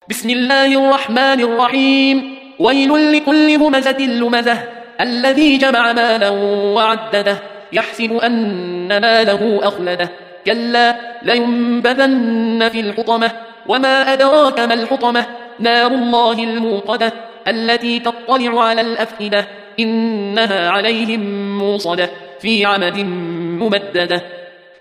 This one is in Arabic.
بسم الله الرحمن الرحيم. ويل لكل همزة لمزة الذي جمع مالا وعدده يحسب أن ماله أخلده كلا لينبذن في الحطمة وما أدراك ما الحطمة نار الله الموقدة التي تطلع على الأفئدة إنها عليهم موصدة في عمد ممددة.